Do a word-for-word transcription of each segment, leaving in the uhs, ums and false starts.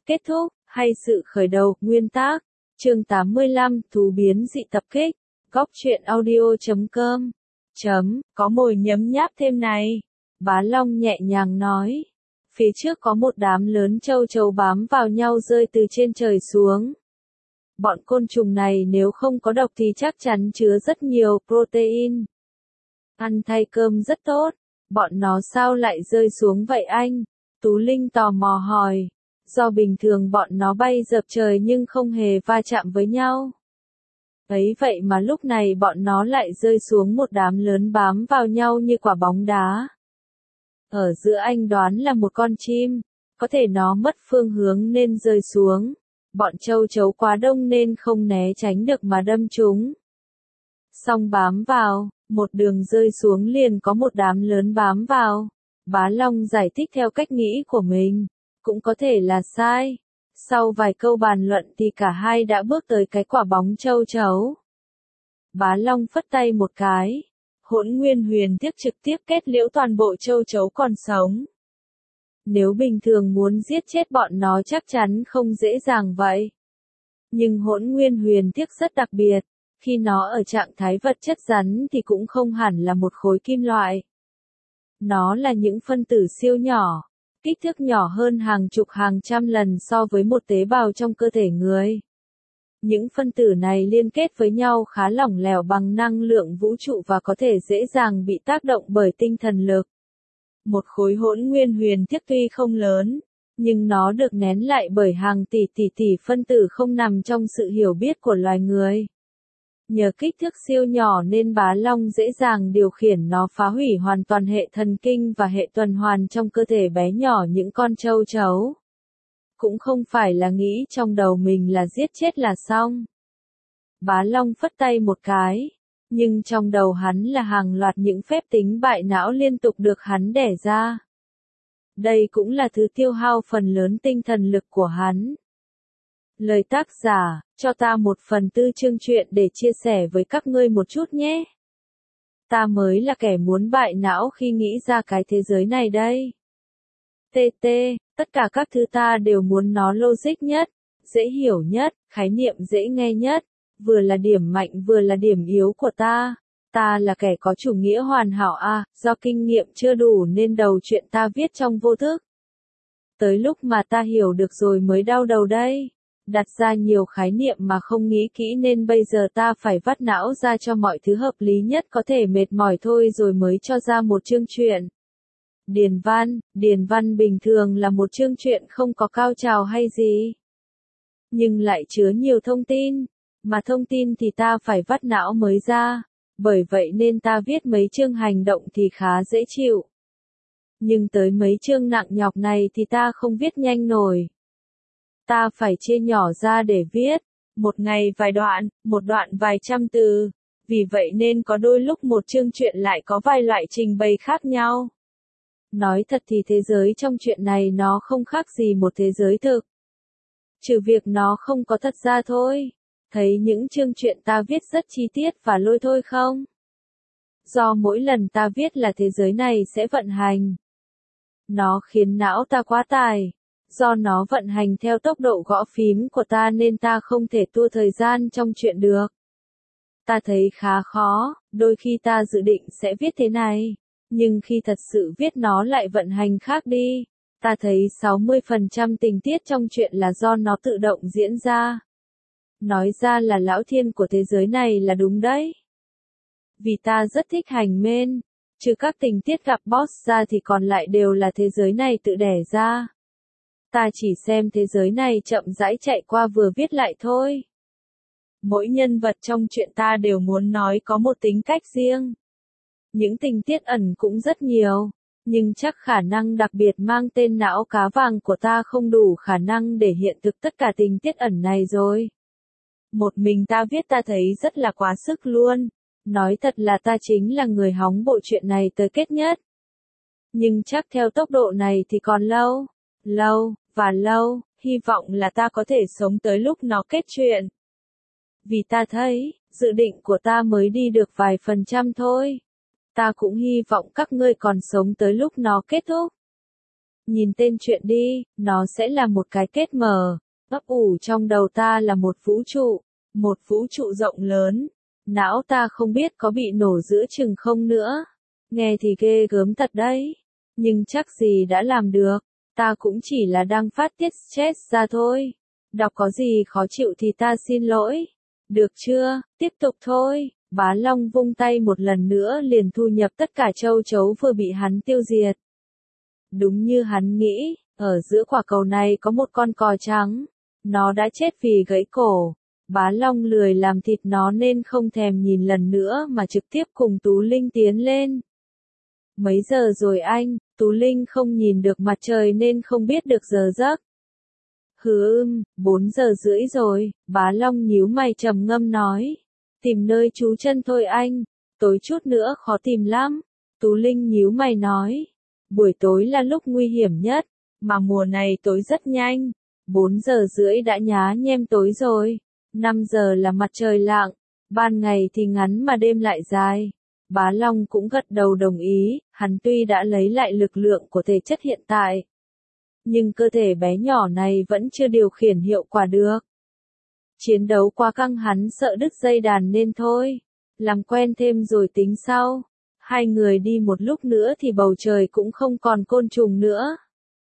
Kết thúc, hay sự khởi đầu, nguyên tác. Chương tám mươi lăm, thú biến dị tập kích. Góc truyện audio chấm com. Chấm, có mồi nhấm nháp thêm này. Bá Long nhẹ nhàng nói. Phía trước có một đám lớn châu chấu bám vào nhau rơi từ trên trời xuống. Bọn côn trùng này nếu không có độc thì chắc chắn chứa rất nhiều protein. Ăn thay cơm rất tốt. Bọn nó sao lại rơi xuống vậy anh? Tú Linh tò mò hỏi. Do bình thường bọn nó bay dập trời nhưng không hề va chạm với nhau. Ấy vậy mà lúc này bọn nó lại rơi xuống một đám lớn bám vào nhau như quả bóng đá. Ở giữa anh đoán là một con chim, có thể nó mất phương hướng nên rơi xuống. Bọn châu chấu quá đông nên không né tránh được mà đâm chúng. Xong bám vào, một đường rơi xuống liền có một đám lớn bám vào. Bá Long giải thích theo cách nghĩ của mình, cũng có thể là sai. Sau vài câu bàn luận thì cả hai đã bước tới cái quả bóng châu chấu. Bá Long phất tay một cái. Hỗn Nguyên Huyền Thiết trực tiếp kết liễu toàn bộ châu chấu còn sống. Nếu bình thường muốn giết chết bọn nó chắc chắn không dễ dàng vậy. Nhưng Hỗn Nguyên Huyền Thiết rất đặc biệt, khi nó ở trạng thái vật chất rắn thì cũng không hẳn là một khối kim loại. Nó là những phân tử siêu nhỏ, kích thước nhỏ hơn hàng chục hàng trăm lần so với một tế bào trong cơ thể người. Những phân tử này liên kết với nhau khá lỏng lẻo bằng năng lượng vũ trụ và có thể dễ dàng bị tác động bởi tinh thần lực. Một khối hỗn nguyên huyền thiết tuy không lớn, nhưng nó được nén lại bởi hàng tỷ tỷ tỷ phân tử không nằm trong sự hiểu biết của loài người. Nhờ kích thước siêu nhỏ nên Bá Long dễ dàng điều khiển nó phá hủy hoàn toàn hệ thần kinh và hệ tuần hoàn trong cơ thể bé nhỏ những con châu chấu. Cũng không phải là nghĩ trong đầu mình là giết chết là xong. Bá Long phất tay một cái, nhưng trong đầu hắn là hàng loạt những phép tính bại não liên tục được hắn đẻ ra. Đây cũng là thứ tiêu hao phần lớn tinh thần lực của hắn. Lời tác giả, cho ta một phần tư chương truyện để chia sẻ với các ngươi một chút nhé. Ta mới là kẻ muốn bại não khi nghĩ ra cái thế giới này đây. tê tê, tất cả các thứ ta đều muốn nó logic nhất, dễ hiểu nhất, khái niệm dễ nghe nhất, vừa là điểm mạnh vừa là điểm yếu của ta. Ta là kẻ có chủ nghĩa hoàn hảo à, do kinh nghiệm chưa đủ nên đầu chuyện ta viết trong vô thức. Tới lúc mà ta hiểu được rồi mới đau đầu đây. Đặt ra nhiều khái niệm mà không nghĩ kỹ nên bây giờ ta phải vắt não ra cho mọi thứ hợp lý nhất có thể, mệt mỏi thôi rồi mới cho ra một chương truyện. Điền văn, điền văn bình thường là một chương truyện không có cao trào hay gì. Nhưng lại chứa nhiều thông tin, mà thông tin thì ta phải vắt não mới ra, bởi vậy nên ta viết mấy chương hành động thì khá dễ chịu. Nhưng tới mấy chương nặng nhọc này thì ta không viết nhanh nổi. Ta phải chia nhỏ ra để viết, một ngày vài đoạn, một đoạn vài trăm từ, vì vậy nên có đôi lúc một chương truyện lại có vài loại trình bày khác nhau. Nói thật thì thế giới trong chuyện này nó không khác gì một thế giới thực. Trừ việc nó không có thật ra thôi. Thấy những chương truyện ta viết rất chi tiết và lôi thôi không? Do mỗi lần ta viết là thế giới này sẽ vận hành. Nó khiến não ta quá tải. Do nó vận hành theo tốc độ gõ phím của ta nên ta không thể tua thời gian trong chuyện được. Ta thấy khá khó, đôi khi ta dự định sẽ viết thế này, nhưng khi thật sự viết nó lại vận hành khác đi. Ta thấy sáu mươi phần trăm tình tiết trong chuyện là do nó tự động diễn ra. Nói ra là lão thiên của thế giới này là đúng đấy. Vì ta rất thích hành men, trừ các tình tiết gặp boss ra thì còn lại đều là thế giới này tự đẻ ra. Ta chỉ xem thế giới này chậm rãi chạy qua vừa viết lại thôi. Mỗi nhân vật trong chuyện ta đều muốn nói có một tính cách riêng. Những tình tiết ẩn cũng rất nhiều, nhưng chắc khả năng đặc biệt mang tên não cá vàng của ta không đủ khả năng để hiện thực tất cả tình tiết ẩn này rồi. Một mình ta viết ta thấy rất là quá sức luôn. Nói thật là ta chính là người hóng bộ chuyện này tới kết nhất. Nhưng chắc theo tốc độ này thì còn lâu. Lâu, và lâu, hy vọng là ta có thể sống tới lúc nó kết chuyện. Vì ta thấy, dự định của ta mới đi được vài phần trăm thôi. Ta cũng hy vọng các ngươi còn sống tới lúc nó kết thúc. Nhìn tên chuyện đi, nó sẽ là một cái kết mở. Ấp ủ trong đầu ta là một vũ trụ, một vũ trụ rộng lớn. Não ta không biết có bị nổ giữa chừng không nữa. Nghe thì ghê gớm thật đấy. Nhưng chắc gì đã làm được. Ta cũng chỉ là đang phát tiết stress ra thôi. Đọc có gì khó chịu thì ta xin lỗi. Được chưa, tiếp tục thôi. Bá Long vung tay một lần nữa liền thu nhập tất cả châu chấu vừa bị hắn tiêu diệt. Đúng như hắn nghĩ, ở giữa quả cầu này có một con cò trắng. Nó đã chết vì gãy cổ. Bá Long lười làm thịt nó nên không thèm nhìn lần nữa mà trực tiếp cùng Tú Linh tiến lên. Mấy giờ rồi anh? Tú Linh không nhìn được mặt trời nên không biết được giờ giấc. Hừ ưm, bốn giờ rưỡi rồi, Bá Long nhíu mày trầm ngâm nói. Tìm nơi trú chân thôi anh, tối chút nữa khó tìm lắm. Tú Linh nhíu mày nói. Buổi tối là lúc nguy hiểm nhất, mà mùa này tối rất nhanh. Bốn giờ rưỡi đã nhá nhem tối rồi. Năm giờ là mặt trời lặng, ban ngày thì ngắn mà đêm lại dài. Bá Long cũng gật đầu đồng ý, hắn tuy đã lấy lại lực lượng của thể chất hiện tại. Nhưng cơ thể bé nhỏ này vẫn chưa điều khiển hiệu quả được. Chiến đấu quá căng hắn sợ đứt dây đàn nên thôi. Làm quen thêm rồi tính sau. Hai người đi một lúc nữa thì bầu trời cũng không còn côn trùng nữa.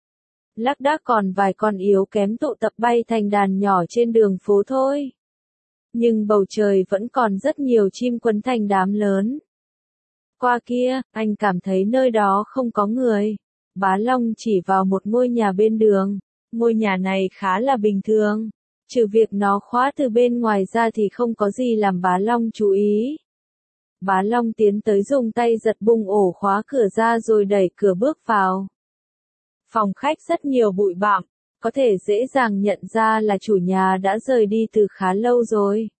Lác đác còn vài con yếu kém tụ tập bay thành đàn nhỏ trên đường phố thôi. Nhưng bầu trời vẫn còn rất nhiều chim quấn thành đám lớn. Qua kia, anh cảm thấy nơi đó không có người. Bá Long chỉ vào một ngôi nhà bên đường. Ngôi nhà này khá là bình thường. Trừ việc nó khóa từ bên ngoài ra thì không có gì làm Bá Long chú ý. Bá Long tiến tới dùng tay giật bung ổ khóa cửa ra rồi đẩy cửa bước vào. Phòng khách rất nhiều bụi bặm, có thể dễ dàng nhận ra là chủ nhà đã rời đi từ khá lâu rồi.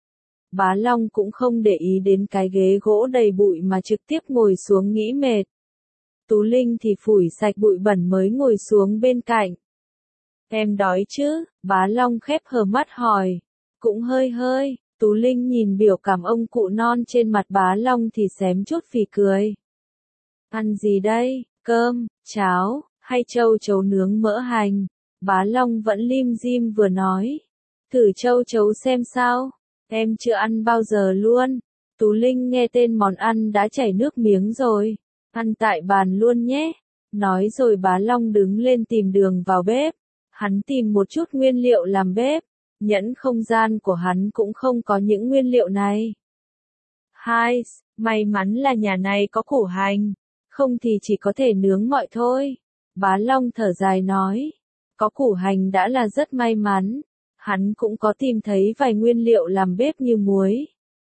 Bá Long cũng không để ý đến cái ghế gỗ đầy bụi mà trực tiếp ngồi xuống nghỉ mệt. Tú Linh thì phủi sạch bụi bẩn mới ngồi xuống bên cạnh. Em đói chứ? Bá Long khép hờ mắt hỏi. Cũng hơi hơi, Tú Linh nhìn biểu cảm ông cụ non trên mặt Bá Long thì xém chút phì cười. Ăn gì đây? Cơm, cháo, hay châu chấu nướng mỡ hành? Bá Long vẫn lim dim vừa nói. Thử châu chấu xem sao? Em chưa ăn bao giờ luôn. Tú Linh nghe tên món ăn đã chảy nước miếng rồi. Ăn tại bàn luôn nhé. Nói rồi Bá Long đứng lên tìm đường vào bếp. Hắn tìm một chút nguyên liệu làm bếp. Nhẫn không gian của hắn cũng không có những nguyên liệu này. Hai, may mắn là nhà này có củ hành. Không thì chỉ có thể nướng mọi thôi. Bá Long thở dài nói. Có củ hành đã là rất may mắn. Hắn cũng có tìm thấy vài nguyên liệu làm bếp như muối,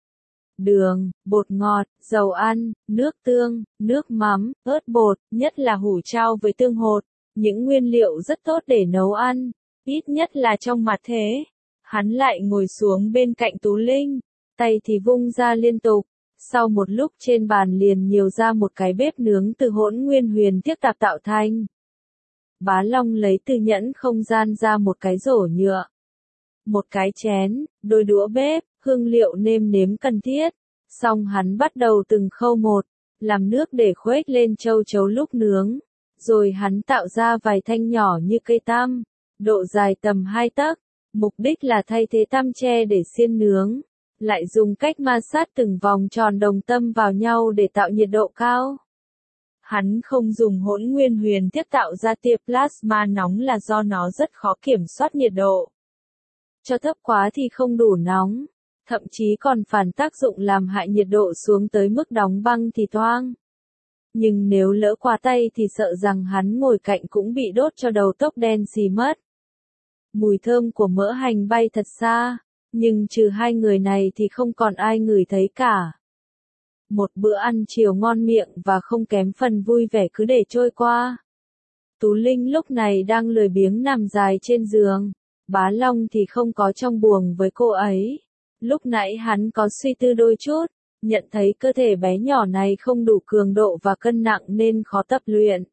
đường, bột ngọt, dầu ăn, nước tương, nước mắm, ớt bột, nhất là hủ trao với tương hột. Những nguyên liệu rất tốt để nấu ăn, ít nhất là trong mặt thế. Hắn lại ngồi xuống bên cạnh Tú Linh, tay thì vung ra liên tục. Sau một lúc trên bàn liền nhiều ra một cái bếp nướng từ hỗn nguyên huyền thiết tạp tạo thành. Bá Long lấy từ nhẫn không gian ra một cái rổ nhựa, một cái chén, đôi đũa bếp, hương liệu nêm nếm cần thiết. Xong hắn bắt đầu từng khâu một, làm nước để khuếch lên châu chấu lúc nướng. Rồi hắn tạo ra vài thanh nhỏ như cây tăm, độ dài tầm hai tấc, mục đích là thay thế tăm tre để xiên nướng. Lại dùng cách ma sát từng vòng tròn đồng tâm vào nhau để tạo nhiệt độ cao. Hắn không dùng hỗn nguyên huyền thiết tạo ra tia plasma nóng là do nó rất khó kiểm soát nhiệt độ. Cho thấp quá thì không đủ nóng, thậm chí còn phản tác dụng làm hại nhiệt độ xuống tới mức đóng băng thì toang. Nhưng nếu lỡ quá tay thì sợ rằng hắn ngồi cạnh cũng bị đốt cho đầu tóc đen xì mất. Mùi thơm của mỡ hành bay thật xa, nhưng trừ hai người này thì không còn ai ngửi thấy cả. Một bữa ăn chiều ngon miệng và không kém phần vui vẻ cứ để trôi qua. Tú Linh lúc này đang lười biếng nằm dài trên giường. Bá Long thì không có trong buồng với cô ấy. Lúc nãy hắn có suy tư đôi chút, nhận thấy cơ thể bé nhỏ này không đủ cường độ và cân nặng nên khó tập luyện.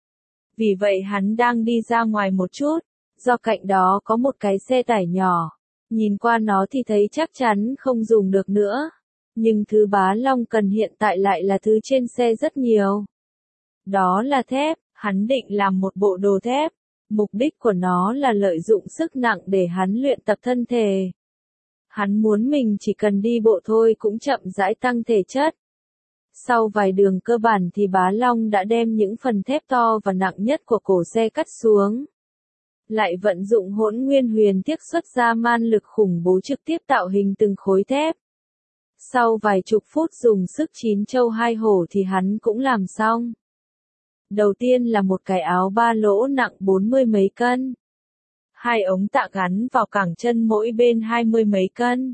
Vì vậy hắn đang đi ra ngoài một chút, do cạnh đó có một cái xe tải nhỏ. Nhìn qua nó thì thấy chắc chắn không dùng được nữa. Nhưng thứ Bá Long cần hiện tại lại là thứ trên xe rất nhiều. Đó là thép, Hắn định làm một bộ đồ thép, mục đích của nó là lợi dụng sức nặng để hắn luyện tập thân thể. Hắn muốn mình chỉ cần đi bộ thôi cũng chậm rãi tăng thể chất. Sau vài đường cơ bản thì Bá Long đã đem những phần thép to và nặng nhất của cổ xe cắt xuống. Lại vận dụng Hỗn Nguyên Huyền Thiết xuất ra man lực khủng bố trực tiếp tạo hình từng khối thép. Sau vài chục phút dùng sức chín châu hai hổ thì hắn cũng làm xong. Đầu tiên là một cái áo ba lỗ nặng bốn mươi mấy cân. Hai ống tạ gắn vào cẳng chân mỗi bên hai mươi mấy cân.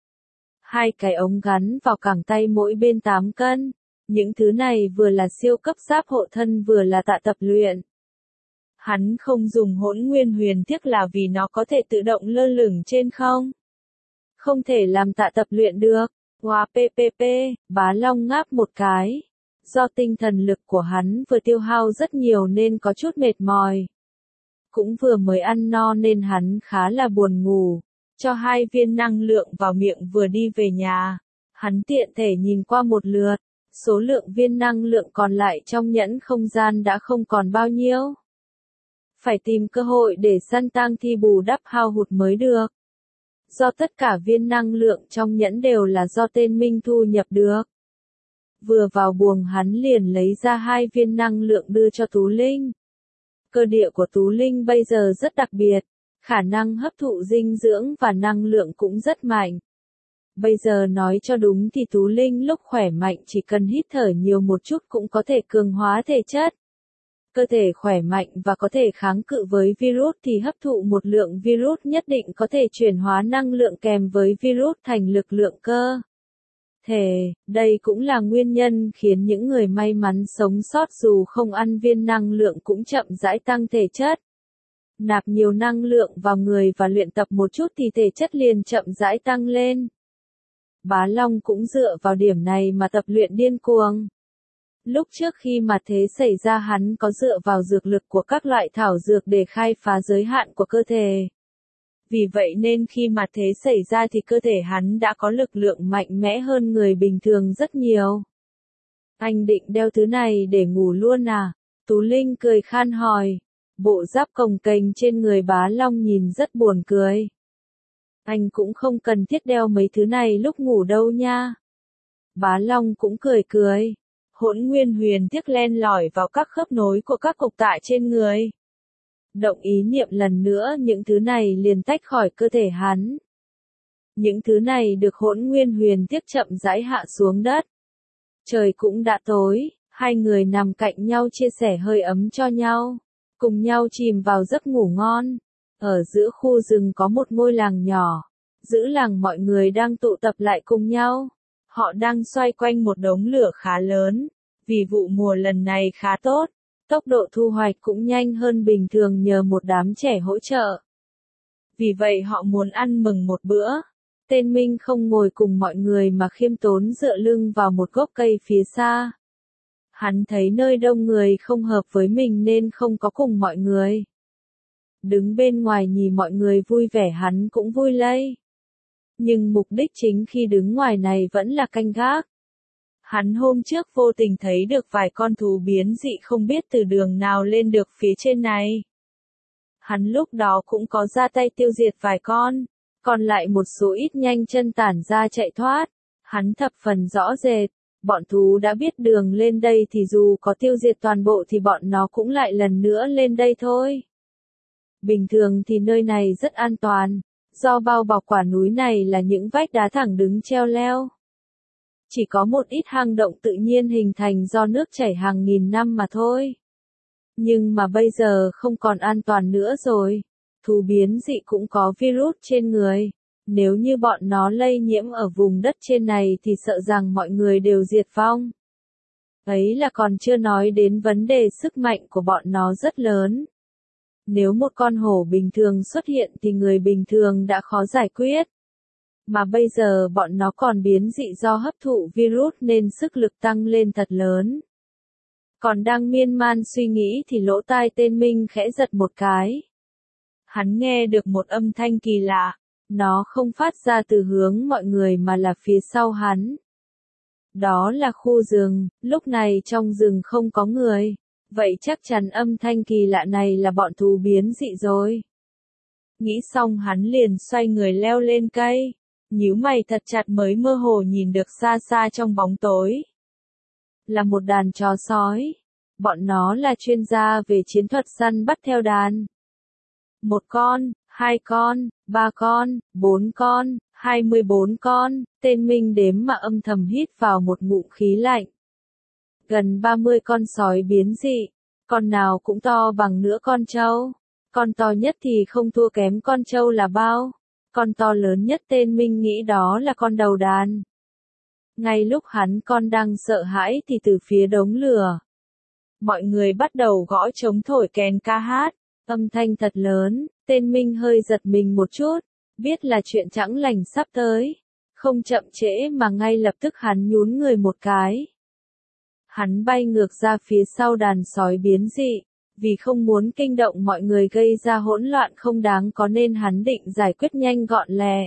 Hai cái ống gắn vào cẳng tay mỗi bên tám cân. Những thứ này vừa là siêu cấp giáp hộ thân vừa là tạ tập luyện. Hắn không dùng Hỗn Nguyên Huyền Thiết là vì nó có thể tự động lơ lửng trên không. Không thể làm tạ tập luyện được. Wow ppp, Bá Long ngáp một cái. Do tinh thần lực của hắn vừa tiêu hao rất nhiều nên có chút mệt mỏi. Cũng vừa mới ăn no nên hắn khá là buồn ngủ. Cho hai viên năng lượng vào miệng vừa đi về nhà. Hắn tiện thể nhìn qua một lượt. Số lượng viên năng lượng còn lại trong nhẫn không gian đã không còn bao nhiêu. Phải tìm cơ hội để săn tang thi bù đắp hao hụt mới được. Do tất cả viên năng lượng trong nhẫn đều là do tên Minh thu nhập được. Vừa vào buồng hắn liền lấy ra hai viên năng lượng đưa cho Tú Linh. Cơ địa của Tú Linh bây giờ rất đặc biệt, khả năng hấp thụ dinh dưỡng và năng lượng cũng rất mạnh. Bây giờ nói cho đúng thì Tú Linh lúc khỏe mạnh chỉ cần hít thở nhiều một chút cũng có thể cường hóa thể chất. Cơ thể khỏe mạnh và có thể kháng cự với virus thì hấp thụ một lượng virus nhất định có thể chuyển hóa năng lượng kèm với virus thành lực lượng cơ thể. Đây cũng là nguyên nhân khiến những người may mắn sống sót dù không ăn viên năng lượng cũng chậm rãi tăng thể chất. Nạp nhiều năng lượng vào người và luyện tập một chút thì thể chất liền chậm rãi tăng lên. Bá Long cũng dựa vào điểm này mà tập luyện điên cuồng. Lúc trước khi mà thế xảy ra hắn có dựa vào dược lực của các loại thảo dược để khai phá giới hạn của cơ thể. Vì vậy nên khi mà thế xảy ra thì cơ thể hắn đã có lực lượng mạnh mẽ hơn người bình thường rất nhiều. Anh định đeo thứ này để ngủ luôn à? Tú Linh cười khan hỏi. Bộ giáp cồng kềnh trên người Bá Long nhìn rất buồn cười. Anh cũng không cần thiết đeo mấy thứ này lúc ngủ đâu nha. Bá Long cũng cười cười. Hỗn Nguyên Huyền Thiết len lỏi vào các khớp nối của các cục tạ trên người. Động ý niệm lần nữa những thứ này liền tách khỏi cơ thể hắn. Những thứ này được Hỗn Nguyên Huyền Thiết chậm rãi hạ xuống đất. Trời cũng đã tối, hai người nằm cạnh nhau chia sẻ hơi ấm cho nhau, cùng nhau chìm vào giấc ngủ ngon. Ở giữa khu rừng có một ngôi làng nhỏ, giữa làng mọi người đang tụ tập lại cùng nhau. Họ đang xoay quanh một đống lửa khá lớn, vì vụ mùa lần này khá tốt, tốc độ thu hoạch cũng nhanh hơn bình thường nhờ một đám trẻ hỗ trợ. Vì vậy họ muốn ăn mừng một bữa. Tên Minh không ngồi cùng mọi người mà khiêm tốn dựa lưng vào một gốc cây phía xa. Hắn thấy nơi đông người không hợp với mình nên không có cùng mọi người. Đứng bên ngoài nhìn mọi người vui vẻ hắn cũng vui lây. Nhưng mục đích chính khi đứng ngoài này vẫn là canh gác. Hắn hôm trước vô tình thấy được vài con thú biến dị không biết từ đường nào lên được phía trên này. Hắn lúc đó cũng có ra tay tiêu diệt vài con, còn lại một số ít nhanh chân tản ra chạy thoát. Hắn thập phần rõ rệt, bọn thú đã biết đường lên đây thì dù có tiêu diệt toàn bộ thì bọn nó cũng lại lần nữa lên đây thôi. Bình thường thì nơi này rất an toàn. Do bao bọc quả núi này là những vách đá thẳng đứng treo leo. Chỉ có một ít hang động tự nhiên hình thành do nước chảy hàng nghìn năm mà thôi. Nhưng mà bây giờ không còn an toàn nữa rồi. Thú biến dị cũng có virus trên người. Nếu như bọn nó lây nhiễm ở vùng đất trên này thì sợ rằng mọi người đều diệt vong. Ấy là còn chưa nói đến vấn đề sức mạnh của bọn nó rất lớn. Nếu một con hổ bình thường xuất hiện thì người bình thường đã khó giải quyết. Mà bây giờ bọn nó còn biến dị do hấp thụ virus nên sức lực tăng lên thật lớn. Còn đang miên man suy nghĩ thì lỗ tai tên Minh khẽ giật một cái. Hắn nghe được một âm thanh kỳ lạ. Nó không phát ra từ hướng mọi người mà là phía sau hắn. Đó là khu rừng, lúc này trong rừng không có người. Vậy chắc chắn âm thanh kỳ lạ này là bọn thú biến dị rồi. Nghĩ xong hắn liền xoay người leo lên cây, nhíu mày thật chặt mới mơ hồ nhìn được xa xa trong bóng tối. Là một đàn chó sói. Bọn nó là chuyên gia về chiến thuật săn bắt theo đàn. Một con, hai con, ba con, bốn con, hai mươi bốn con, tên Minh đếm mà âm thầm hít vào một ngụm khí lạnh. Gần ba mươi con sói biến dị, con nào cũng to bằng nửa con trâu. Con to nhất thì không thua kém con trâu là bao. Con to lớn nhất tên Minh nghĩ đó là con đầu đàn. Ngay lúc hắn con đang sợ hãi thì từ phía đống lửa, mọi người bắt đầu gõ trống thổi kèn ca hát, âm thanh thật lớn, tên Minh hơi giật mình một chút, biết là chuyện chẳng lành sắp tới. Không chậm trễ mà ngay lập tức hắn nhún người một cái. Hắn bay ngược ra phía sau đàn sói biến dị, vì không muốn kinh động mọi người gây ra hỗn loạn không đáng có nên hắn định giải quyết nhanh gọn lẹ.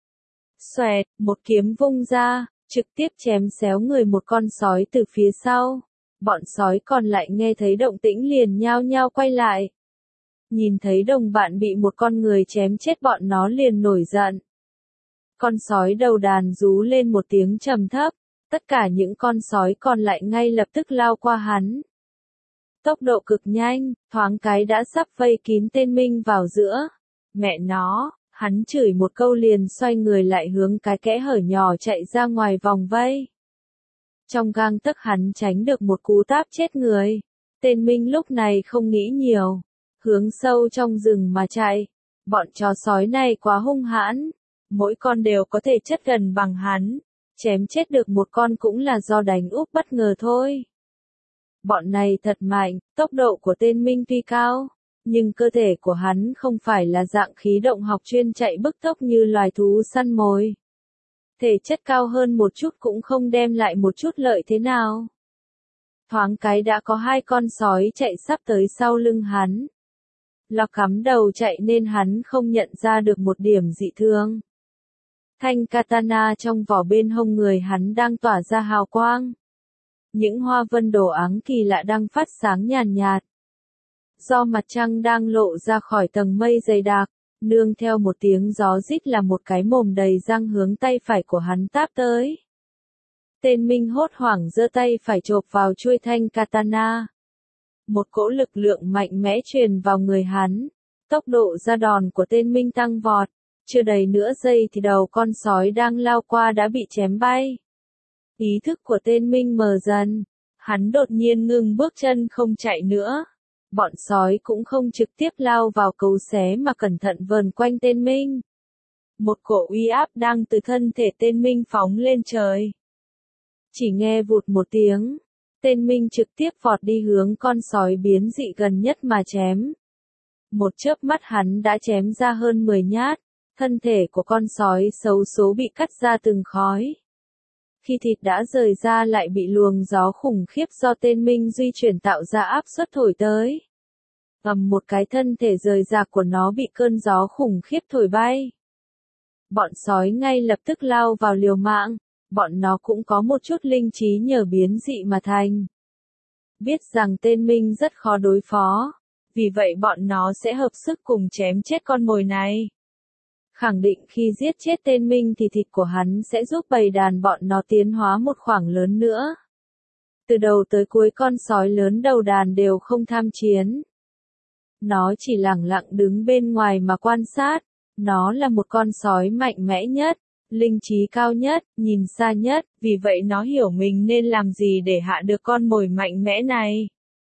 Xoẹt, một kiếm vung ra, trực tiếp chém xéo người một con sói từ phía sau. Bọn sói còn lại nghe thấy động tĩnh liền nhao nhao quay lại. Nhìn thấy đồng bạn bị một con người chém chết bọn nó liền nổi giận. Con sói đầu đàn rú lên một tiếng trầm thấp, tất cả những con sói còn lại ngay lập tức lao qua hắn. Tốc độ cực nhanh, thoáng cái đã sắp vây kín tên Minh vào giữa. Mẹ nó, hắn chửi một câu liền xoay người lại hướng cái kẽ hở nhỏ chạy ra ngoài vòng vây. Trong gang tấc hắn tránh được một cú táp chết người. Tên Minh lúc này không nghĩ nhiều, hướng sâu trong rừng mà chạy. Bọn chó sói này quá hung hãn, mỗi con đều có thể chất gần bằng hắn. Chém chết được một con cũng là do đánh úp bất ngờ thôi. Bọn này thật mạnh, tốc độ của tên Minh tuy cao, nhưng cơ thể của hắn không phải là dạng khí động học chuyên chạy bức tốc như loài thú săn mồi. Thể chất cao hơn một chút cũng không đem lại một chút lợi thế nào. Thoáng cái đã có hai con sói chạy sắp tới sau lưng hắn. Lo cắm đầu chạy nên hắn không nhận ra được một điểm dị thường. Thanh katana trong vỏ bên hông người hắn đang tỏa ra hào quang. Những hoa vân đồ áng kỳ lạ đang phát sáng nhàn nhạt. Do mặt trăng đang lộ ra khỏi tầng mây dày đặc, nương theo một tiếng gió rít là một cái mồm đầy răng hướng tay phải của hắn táp tới. Tên Minh hốt hoảng giơ tay phải chộp vào chuôi thanh katana. Một cỗ lực lượng mạnh mẽ truyền vào người hắn. Tốc độ ra đòn của tên Minh tăng vọt. Chưa đầy nửa giây thì đầu con sói đang lao qua đã bị chém bay. Ý thức của tên Minh mờ dần. Hắn đột nhiên ngừng bước chân không chạy nữa. Bọn sói cũng không trực tiếp lao vào cấu xé mà cẩn thận vờn quanh tên Minh. Một cỗ uy áp đang từ thân thể tên Minh phóng lên trời. Chỉ nghe vụt một tiếng, tên Minh trực tiếp vọt đi hướng con sói biến dị gần nhất mà chém. Một chớp mắt hắn đã chém ra hơn mười nhát, thân thể của con sói xấu số bị cắt ra từng khói. Khi thịt đã rời ra lại bị luồng gió khủng khiếp do tên Minh di chuyển tạo ra áp suất thổi tới. Ầm một cái thân thể rời rạc của nó bị cơn gió khủng khiếp thổi bay. Bọn sói ngay lập tức lao vào liều mạng, bọn nó cũng có một chút linh trí nhờ biến dị mà thành. Biết rằng tên Minh rất khó đối phó, vì vậy bọn nó sẽ hợp sức cùng chém chết con mồi này. Khẳng định khi giết chết tên Minh thì thịt của hắn sẽ giúp bầy đàn bọn nó tiến hóa một khoảng lớn nữa. Từ đầu tới cuối con sói lớn đầu đàn đều không tham chiến. Nó chỉ lẳng lặng đứng bên ngoài mà quan sát. Nó là một con sói mạnh mẽ nhất, linh trí cao nhất, nhìn xa nhất, vì vậy nó hiểu mình nên làm gì để hạ được con mồi mạnh mẽ này.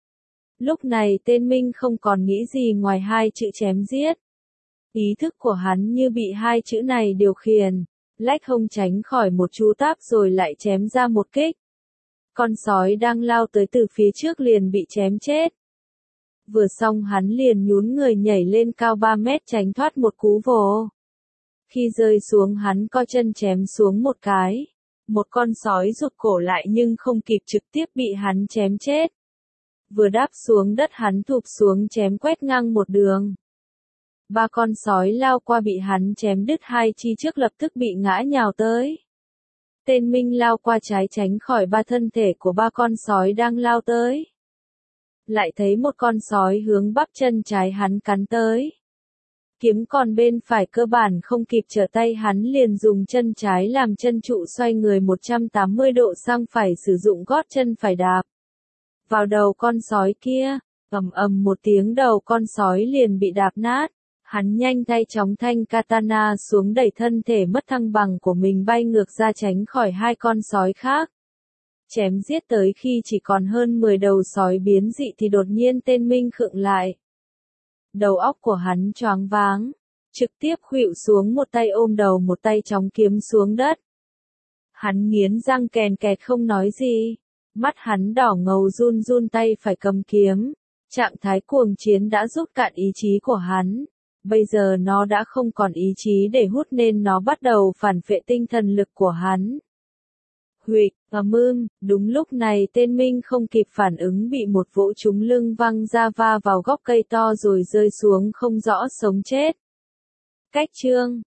Lúc này tên Minh không còn nghĩ gì ngoài hai chữ chém giết. Ý thức của hắn như bị hai chữ này điều khiển, lách hông tránh khỏi một chú táp rồi lại chém ra một kích. Con sói đang lao tới từ phía trước liền bị chém chết. Vừa xong hắn liền nhún người nhảy lên cao ba mét tránh thoát một cú vồ. Khi rơi xuống hắn co chân chém xuống một cái. Một con sói rụt cổ lại nhưng không kịp trực tiếp bị hắn chém chết. Vừa đáp xuống đất hắn thụp xuống chém quét ngang một đường. Ba con sói lao qua bị hắn chém đứt hai chi trước lập tức bị ngã nhào tới. Tên Minh lao qua trái tránh khỏi ba thân thể của ba con sói đang lao tới. lại thấy một con sói hướng bắp chân trái hắn cắn tới. Kiếm còn bên phải cơ bản không kịp trở tay, hắn liền dùng chân trái làm chân trụ xoay người một trăm tám mươi độ sang phải, sử dụng gót chân phải đạp vào đầu con sói kia. Ầm ầm một tiếng, đầu con sói liền bị đạp nát. Hắn nhanh tay chóng thanh katana xuống, đẩy thân thể mất thăng bằng của mình bay ngược ra tránh khỏi hai con sói khác. Chém giết tới khi chỉ còn hơn mười đầu sói biến dị thì đột nhiên tên Minh khựng lại. Đầu óc của hắn choáng váng, trực tiếp khuỵu xuống, một tay ôm đầu một tay chóng kiếm xuống đất. Hắn nghiến răng kèn kẹt không nói gì, mắt hắn đỏ ngầu, run run tay phải cầm kiếm. Trạng thái cuồng chiến đã rút cạn ý chí của hắn. Bây giờ nó đã không còn ý chí để hút nên nó bắt đầu phản phệ tinh thần lực của hắn. Huỵch, ầm ưm, đúng lúc này tên Minh không kịp phản ứng, bị một vỗ trúng lưng văng ra, va vào gốc cây to rồi rơi xuống không rõ sống chết. Cách chương